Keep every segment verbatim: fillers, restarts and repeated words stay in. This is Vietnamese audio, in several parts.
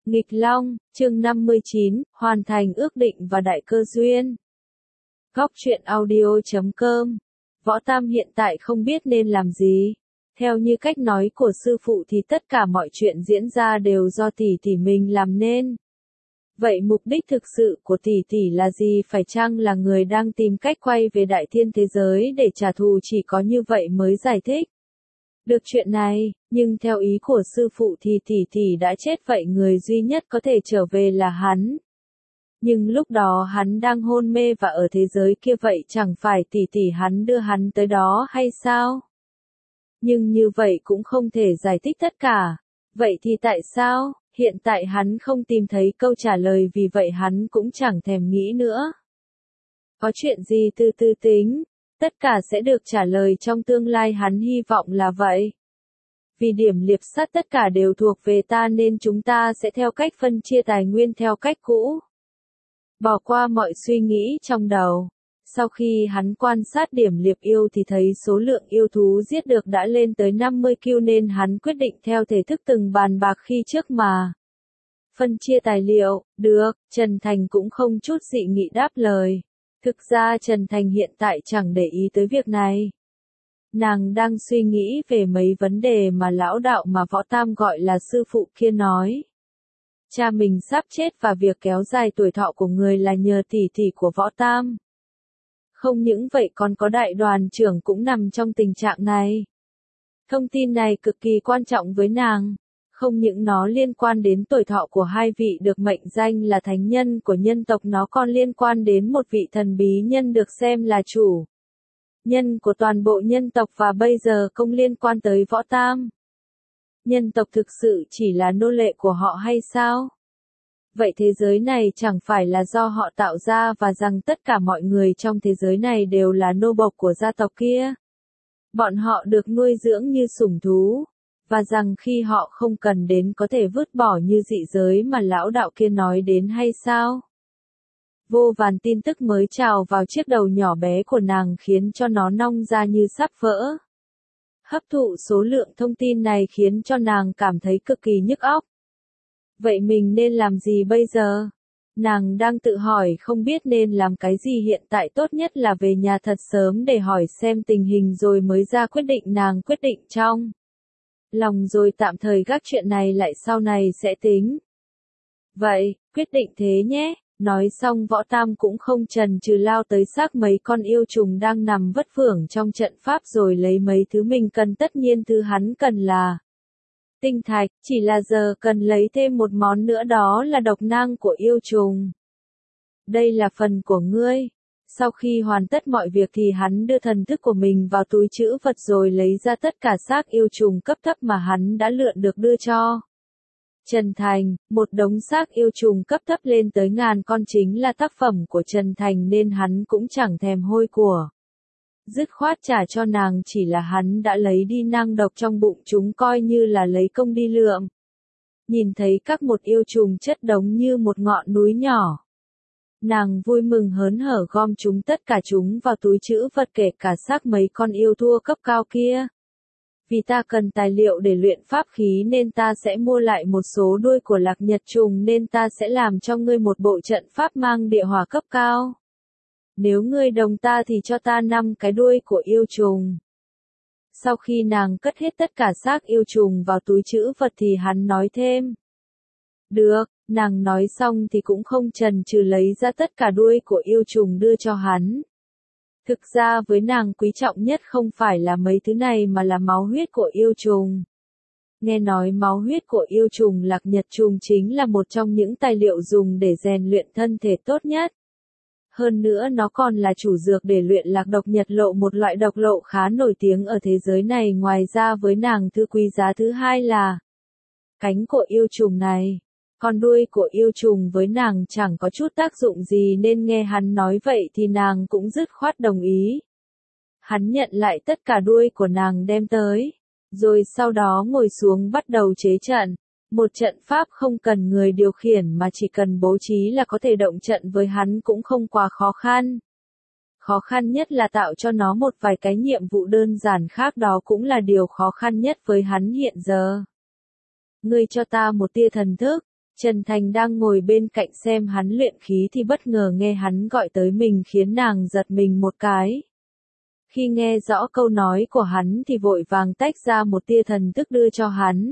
Nghịch Long, chương năm mươi chín, hoàn thành ước định và đại cơ duyên. Góc truyện audio chấm com. Võ Tam hiện tại không biết nên làm gì. Theo như cách nói của sư phụ thì tất cả mọi chuyện diễn ra đều do tỷ tỷ mình làm nên. Vậy mục đích thực sự của tỷ tỷ là gì? Phải chăng là người đang tìm cách quay về đại thiên thế giới để trả thù? Chỉ có như vậy mới giải thích được chuyện này, nhưng theo ý của sư phụ thì tỷ tỷ đã chết, vậy người duy nhất có thể trở về là hắn. Nhưng lúc đó hắn đang hôn mê và ở thế giới kia, vậy chẳng phải tỷ tỷ hắn đưa hắn tới đó hay sao? Nhưng như vậy cũng không thể giải thích tất cả. Vậy thì tại sao, hiện tại hắn không tìm thấy câu trả lời, vì vậy hắn cũng chẳng thèm nghĩ nữa. Có chuyện gì từ từ tính. Tất cả sẽ được trả lời trong tương lai, hắn hy vọng là vậy. Vì điểm liệp sắt tất cả đều thuộc về ta nên chúng ta sẽ theo cách phân chia tài nguyên theo cách cũ. Bỏ qua mọi suy nghĩ trong đầu. Sau khi hắn quan sát điểm liệp yêu thì thấy số lượng yêu thú giết được đã lên tới năm mươi ki lô nên hắn quyết định theo thể thức từng bàn bạc khi trước mà. Phân chia tài liệu, được, Trần Thành cũng không chút dị nghị đáp lời. Thực ra Trần Thành hiện tại chẳng để ý tới việc này. Nàng đang suy nghĩ về mấy vấn đề mà lão đạo mà Võ Tam gọi là sư phụ kia nói. Cha mình sắp chết và việc kéo dài tuổi thọ của người là nhờ tỷ tỷ của Võ Tam. Không những vậy còn có đại đoàn trưởng cũng nằm trong tình trạng này. Thông tin này cực kỳ quan trọng với nàng. Không những nó liên quan đến tuổi thọ của hai vị được mệnh danh là thánh nhân của nhân tộc, nó còn liên quan đến một vị thần bí nhân được xem là chủ nhân của toàn bộ nhân tộc, và bây giờ không liên quan tới Võ Tam. Nhân tộc thực sự chỉ là nô lệ của họ hay sao? Vậy thế giới này chẳng phải là do họ tạo ra, và rằng tất cả mọi người trong thế giới này đều là nô bộc của gia tộc kia. Bọn họ được nuôi dưỡng như sủng thú. Và rằng khi họ không cần đến có thể vứt bỏ như dị giới mà lão đạo kia nói đến hay sao? Vô vàn tin tức mới trào vào chiếc đầu nhỏ bé của nàng khiến cho nó nong ra như sắp vỡ. Hấp thụ số lượng thông tin này khiến cho nàng cảm thấy cực kỳ nhức óc. Vậy mình nên làm gì bây giờ? Nàng đang tự hỏi không biết nên làm cái gì. Hiện tại tốt nhất là về nhà thật sớm để hỏi xem tình hình rồi mới ra quyết định. Nàng quyết định trong lòng rồi tạm thời gác chuyện này lại, sau này sẽ tính. Vậy, quyết định thế nhé. Nói xong Võ Tam cũng không chần chừ lao tới xác mấy con yêu trùng đang nằm vất vưởng trong trận pháp rồi lấy mấy thứ mình cần. Tất nhiên thứ hắn cần là tinh thạch, chỉ là giờ cần lấy thêm một món nữa, đó là độc năng của yêu trùng. Đây là phần của ngươi. Sau khi hoàn tất mọi việc thì hắn đưa thần thức của mình vào túi trữ vật rồi lấy ra tất cả xác yêu trùng cấp thấp mà hắn đã lượn được đưa cho Trần Thành. Một đống xác yêu trùng cấp thấp lên tới ngàn con chính là tác phẩm của Trần Thành nên hắn cũng chẳng thèm hôi của. Dứt khoát trả cho nàng, chỉ là hắn đã lấy đi năng độc trong bụng chúng, coi như là lấy công đi lượm. Nhìn thấy các một yêu trùng chất đống như một ngọn núi nhỏ. Nàng vui mừng hớn hở gom chúng tất cả chúng vào túi trữ vật, kể cả xác mấy con yêu thua cấp cao kia. Vì ta cần tài liệu để luyện pháp khí nên ta sẽ mua lại một số đuôi của lạc nhật trùng, nên ta sẽ làm cho ngươi một bộ trận pháp mang địa hỏa cấp cao. Nếu ngươi đồng ta thì cho ta năm cái đuôi của yêu trùng. Sau khi nàng cất hết tất cả xác yêu trùng vào túi trữ vật thì hắn nói thêm. Được, nàng nói xong thì cũng không chần chừ lấy ra tất cả đuôi của yêu trùng đưa cho hắn. Thực ra với nàng quý trọng nhất không phải là mấy thứ này mà là máu huyết của yêu trùng. Nghe nói máu huyết của yêu trùng lạc nhật trùng chính là một trong những tài liệu dùng để rèn luyện thân thể tốt nhất. Hơn nữa nó còn là chủ dược để luyện lạc độc nhật lộ, một loại độc lộ khá nổi tiếng ở thế giới này. Ngoài ra với nàng thứ quý giá thứ hai là cánh của yêu trùng này. Con đuôi của yêu trùng với nàng chẳng có chút tác dụng gì nên nghe hắn nói vậy thì nàng cũng dứt khoát đồng ý. Hắn nhận lại tất cả đuôi của nàng đem tới, rồi sau đó ngồi xuống bắt đầu chế trận. Một trận pháp không cần người điều khiển mà chỉ cần bố trí là có thể động trận, với hắn cũng không quá khó khăn. Khó khăn nhất là tạo cho nó một vài cái nhiệm vụ đơn giản khác, đó cũng là điều khó khăn nhất với hắn hiện giờ. Ngươi cho ta một tia thần thức. Trần Thành đang ngồi bên cạnh xem hắn luyện khí thì bất ngờ nghe hắn gọi tới mình khiến nàng giật mình một cái. Khi nghe rõ câu nói của hắn thì vội vàng tách ra một tia thần thức đưa cho hắn.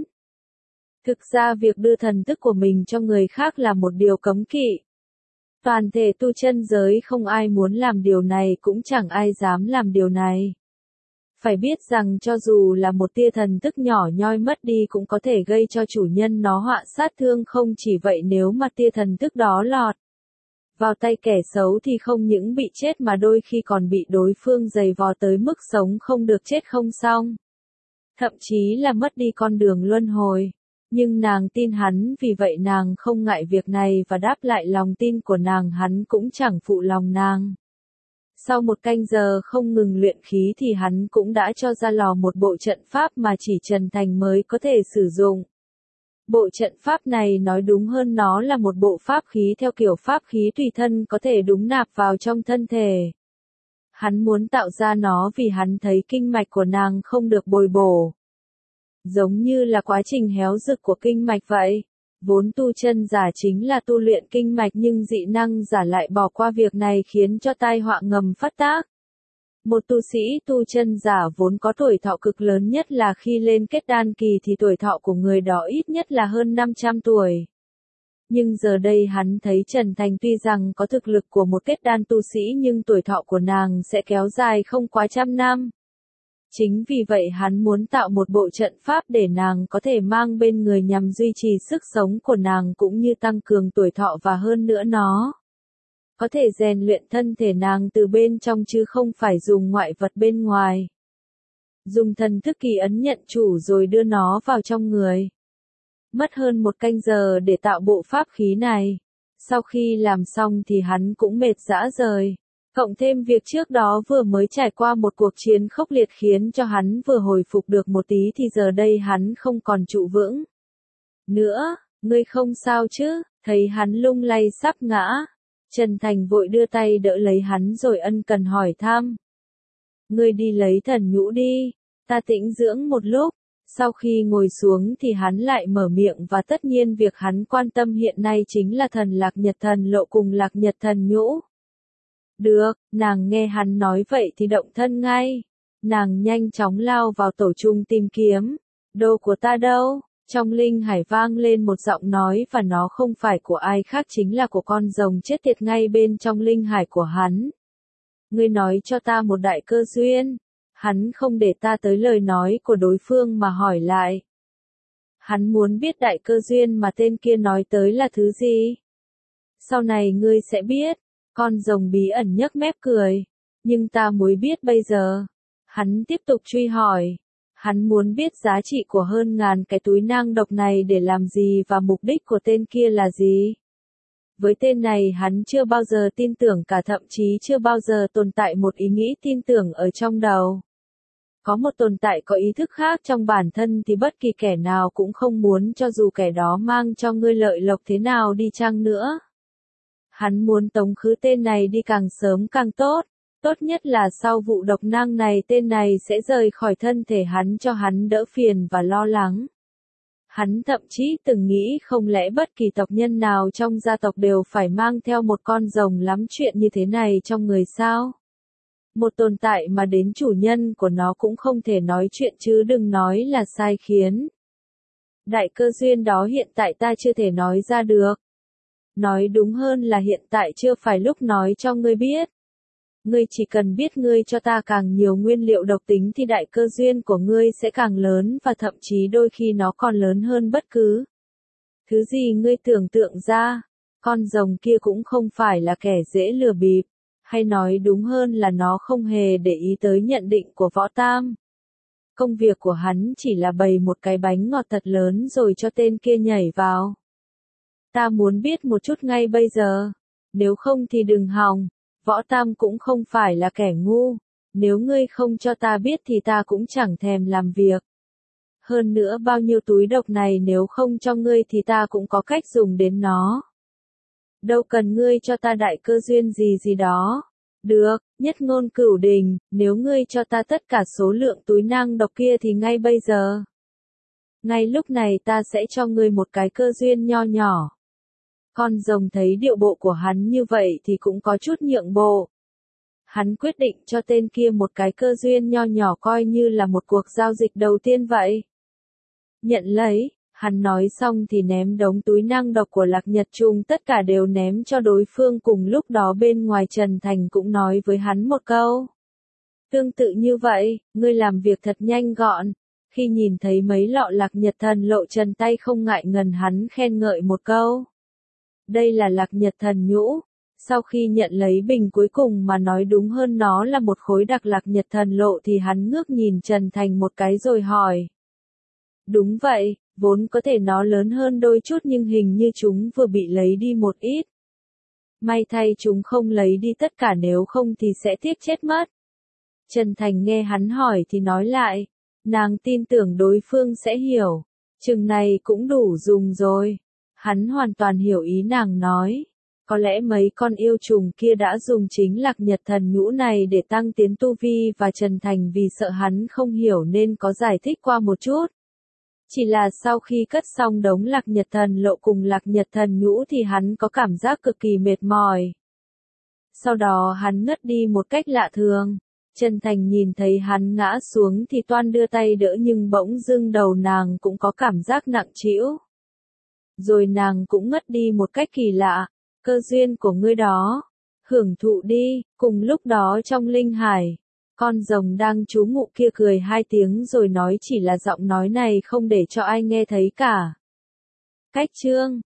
Thực ra việc đưa thần thức của mình cho người khác là một điều cấm kỵ. Toàn thể tu chân giới không ai muốn làm điều này cũng chẳng ai dám làm điều này. Phải biết rằng cho dù là một tia thần thức nhỏ nhoi mất đi cũng có thể gây cho chủ nhân nó họa sát thương, không chỉ vậy nếu mà tia thần thức đó lọt vào tay kẻ xấu thì không những bị chết mà đôi khi còn bị đối phương giày vò tới mức sống không được chết không xong. Thậm chí là mất đi con đường luân hồi. Nhưng nàng tin hắn, vì vậy nàng không ngại việc này và đáp lại lòng tin của nàng, hắn cũng chẳng phụ lòng nàng. Sau một canh giờ không ngừng luyện khí thì hắn cũng đã cho ra lò một bộ trận pháp mà chỉ Trần Thành mới có thể sử dụng. Bộ trận pháp này nói đúng hơn nó là một bộ pháp khí theo kiểu pháp khí tùy thân có thể đúng nạp vào trong thân thể. Hắn muốn tạo ra nó vì hắn thấy kinh mạch của nàng không được bồi bổ. Giống như là quá trình héo rực của kinh mạch vậy. Vốn tu chân giả chính là tu luyện kinh mạch nhưng dị năng giả lại bỏ qua việc này khiến cho tai họa ngầm phát tác. Một tu sĩ tu chân giả vốn có tuổi thọ cực lớn nhất là khi lên kết đan kỳ thì tuổi thọ của người đó ít nhất là hơn năm trăm tuổi. Nhưng giờ đây hắn thấy Trần Thành tuy rằng có thực lực của một kết đan tu sĩ nhưng tuổi thọ của nàng sẽ kéo dài không quá trăm năm. Chính vì vậy hắn muốn tạo một bộ trận pháp để nàng có thể mang bên người nhằm duy trì sức sống của nàng cũng như tăng cường tuổi thọ, và hơn nữa nó có thể rèn luyện thân thể nàng từ bên trong chứ không phải dùng ngoại vật bên ngoài. Dùng thần thức kỳ ấn nhận chủ rồi đưa nó vào trong người. Mất hơn một canh giờ để tạo bộ pháp khí này. Sau khi làm xong thì hắn cũng mệt rã rời. Cộng thêm việc trước đó vừa mới trải qua một cuộc chiến khốc liệt khiến cho hắn vừa hồi phục được một tí thì giờ đây hắn không còn trụ vững nữa. Ngươi không sao chứ? Thấy hắn lung lay sắp ngã, Trần Thành vội đưa tay đỡ lấy hắn rồi ân cần hỏi thăm. Ngươi đi lấy thần nhũ đi, ta tĩnh dưỡng một lúc. Sau khi ngồi xuống thì hắn lại mở miệng, và tất nhiên việc hắn quan tâm hiện nay chính là thần lạc nhật thần lộ cùng lạc nhật thần nhũ. Được, nàng nghe hắn nói vậy thì động thân ngay. Nàng nhanh chóng lao vào tổ chung tìm kiếm. Đồ của ta đâu? Trong linh hải vang lên một giọng nói, và nó không phải của ai khác chính là của con rồng chết tiệt ngay bên trong linh hải của hắn. Ngươi nói cho ta một đại cơ duyên. Hắn không để ta tới lời nói của đối phương mà hỏi lại. Hắn muốn biết đại cơ duyên mà tên kia nói tới là thứ gì. Sau này ngươi sẽ biết. Con rồng bí ẩn nhếch mép cười. Nhưng ta muốn biết bây giờ. Hắn tiếp tục truy hỏi. Hắn muốn biết giá trị của hơn ngàn cái túi nang độc này để làm gì và mục đích của tên kia là gì. Với tên này hắn chưa bao giờ tin tưởng cả, thậm chí chưa bao giờ tồn tại một ý nghĩ tin tưởng ở trong đầu. Có một tồn tại có ý thức khác trong bản thân thì bất kỳ kẻ nào cũng không muốn, cho dù kẻ đó mang cho ngươi lợi lộc thế nào đi chăng nữa. Hắn muốn tống khứ tên này đi càng sớm càng tốt. Tốt nhất là sau vụ độc nang này tên này sẽ rời khỏi thân thể hắn cho hắn đỡ phiền và lo lắng. Hắn thậm chí từng nghĩ không lẽ bất kỳ tộc nhân nào trong gia tộc đều phải mang theo một con rồng lắm chuyện như thế này trong người sao? Một tồn tại mà đến chủ nhân của nó cũng không thể nói chuyện chứ đừng nói là sai khiến. Đại cơ duyên đó hiện tại ta chưa thể nói ra được. Nói đúng hơn là hiện tại chưa phải lúc nói cho ngươi biết. Ngươi chỉ cần biết ngươi cho ta càng nhiều nguyên liệu độc tính thì đại cơ duyên của ngươi sẽ càng lớn, và thậm chí đôi khi nó còn lớn hơn bất cứ thứ gì ngươi tưởng tượng ra. Con rồng kia cũng không phải là kẻ dễ lừa bịp, hay nói đúng hơn là nó không hề để ý tới nhận định của Võ Tam. Công việc của hắn chỉ là bày một cái bánh ngọt thật lớn rồi cho tên kia nhảy vào. Ta muốn biết một chút ngay bây giờ, nếu không thì đừng hòng. Võ Tam cũng không phải là kẻ ngu, nếu ngươi không cho ta biết thì ta cũng chẳng thèm làm việc. Hơn nữa bao nhiêu túi độc này nếu không cho ngươi thì ta cũng có cách dùng đến nó. Đâu cần ngươi cho ta đại cơ duyên gì gì đó. Được, nhất ngôn cửu đình, nếu ngươi cho ta tất cả số lượng túi nang độc kia thì ngay bây giờ. Ngay lúc này ta sẽ cho ngươi một cái cơ duyên nho nhỏ. Con rồng thấy điệu bộ của hắn như vậy thì cũng có chút nhượng bộ. Hắn quyết định cho tên kia một cái cơ duyên nho nhỏ coi như là một cuộc giao dịch đầu tiên vậy. Nhận lấy, hắn nói xong thì ném đống túi năng độc của Lạc Nhật Trung tất cả đều ném cho đối phương, cùng lúc đó bên ngoài Trần Thành cũng nói với hắn một câu. Tương tự như vậy, ngươi làm việc thật nhanh gọn. Khi nhìn thấy mấy lọ Lạc Nhật Thần Lộ, Trần tay không ngại ngần hắn khen ngợi một câu. Đây là Lạc Nhật Thần Nhũ. Sau khi nhận lấy bình, cuối cùng mà nói đúng hơn nó là một khối đặc Lạc Nhật Thần Lộ, thì hắn ngước nhìn Trần Thành một cái rồi hỏi. Đúng vậy, vốn có thể nó lớn hơn đôi chút nhưng hình như chúng vừa bị lấy đi một ít. May thay chúng không lấy đi tất cả, nếu không thì sẽ tiếc chết mất. Trần Thành nghe hắn hỏi thì nói lại. Nàng tin tưởng đối phương sẽ hiểu. Chừng này cũng đủ dùng rồi. Hắn hoàn toàn hiểu ý nàng nói. Có lẽ mấy con yêu trùng kia đã dùng chính Lạc Nhật Thần Nhũ này để tăng tiến tu vi, và Trần Thành vì sợ hắn không hiểu nên có giải thích qua một chút. Chỉ là sau khi cất xong đống Lạc Nhật Thần Lộ cùng Lạc Nhật Thần Nhũ thì hắn có cảm giác cực kỳ mệt mỏi. Sau đó hắn ngất đi một cách lạ thường. Trần Thành nhìn thấy hắn ngã xuống thì toan đưa tay đỡ, nhưng bỗng dưng đầu nàng cũng có cảm giác nặng trĩu. Rồi nàng cũng ngất đi một cách kỳ lạ. Cơ duyên của ngươi đó. Hưởng thụ đi. Cùng lúc đó trong linh hải, con rồng đang trú ngụ kia cười hai tiếng rồi nói, chỉ là giọng nói này không để cho ai nghe thấy cả. Cách chương